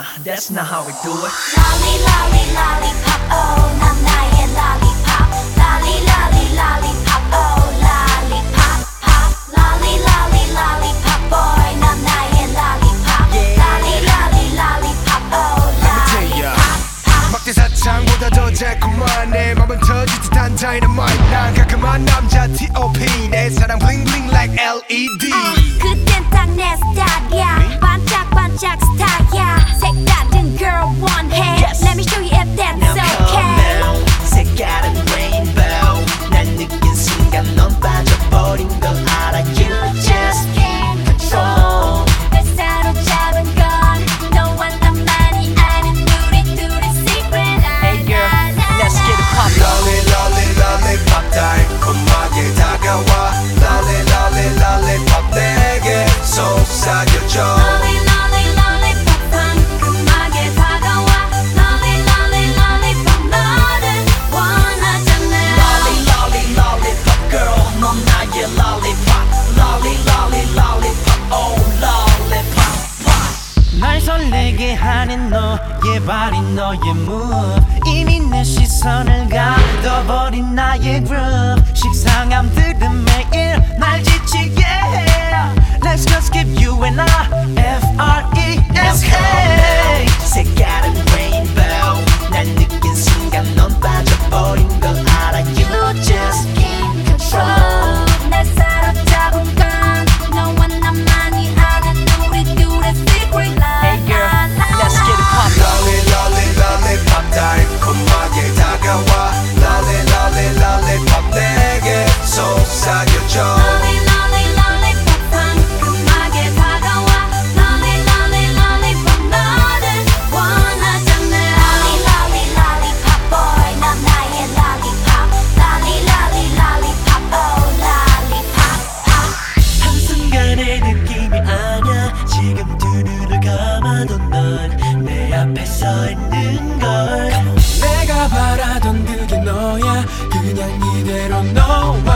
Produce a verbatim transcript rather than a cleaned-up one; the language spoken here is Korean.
Nah, that's not how we do it. Lolly, lolly, lollipop, oh, 난 나의 lollipop. Lolly, lolly, lollipop, oh, lollipop, pop. Lolly, lolly, lollipop, boy, 난 나의 lollipop. Lolly, lolly, lollipop, oh, lollipop, pop. 막대 사창보다 더 달콤한 내 맘은 터질 듯한 dynamite. 난 깔끔한 남자 티 오 피 내 사랑 bling bling like 엘 이 디. uh, 그땐 딱 내 스타일이야. 반짝반짝 스타일이야. 색다른 girl 원해. Yes. Let me show you if that's Now come okay. now, 색깔은 rainbow. 날 느낀 순간 넌 빠져버린 걸 알아. You just can't control. 날 사로잡은 건 너와 나만이 아는 우리 둘의 secret. Hey girl, let's get it poppin'. Lolly lolly lollipop 달콤하게 다가와. Lolly lolly lollipop 내게 속삭여줘. Lolly, lolly, lollipop 상큼하게 다가와. Lolly, lolly, lollipop 너를 원하잖아. Lolly, lolly, lollipop girl, 넌 나의 lollipop. Lolly, lolly, lollipop, oh lollipop, pop. 날 설레게 하는 너의 발이 너의 move. 이미 내 시선을 가둬버린 나의 groove. 식상함들은 매일 날 지치게 해. Let's just give you and I F R E S K. 색깔은 rainbow. 날 느낀 순간 넌 빠져버린 걸 알아. You just can't control. 날 사로잡은 건 너와 나만이 아는 우리 둘의 secret. Hey girl, let's get it poppin'. Lolly lolly lollipop 달콤하게 다가와. Lolly lolly lollipop 내게 속삭여줘. Lolly, lolly, lollipop 상큼하게 다가와. Lolly, lolly, lollipop 너를 원하잖아. Lolly, lolly, lollipop boy, 넌 나의 lollipop. Lolly, lolly, lollipop, oh lollipop, pop. 한순간의 느낌이 아냐. 지금 두 눈을 감아도 넌 내 앞에 서 있는 걸. 내가 바라던 그게 너야. 그냥 이대로 너와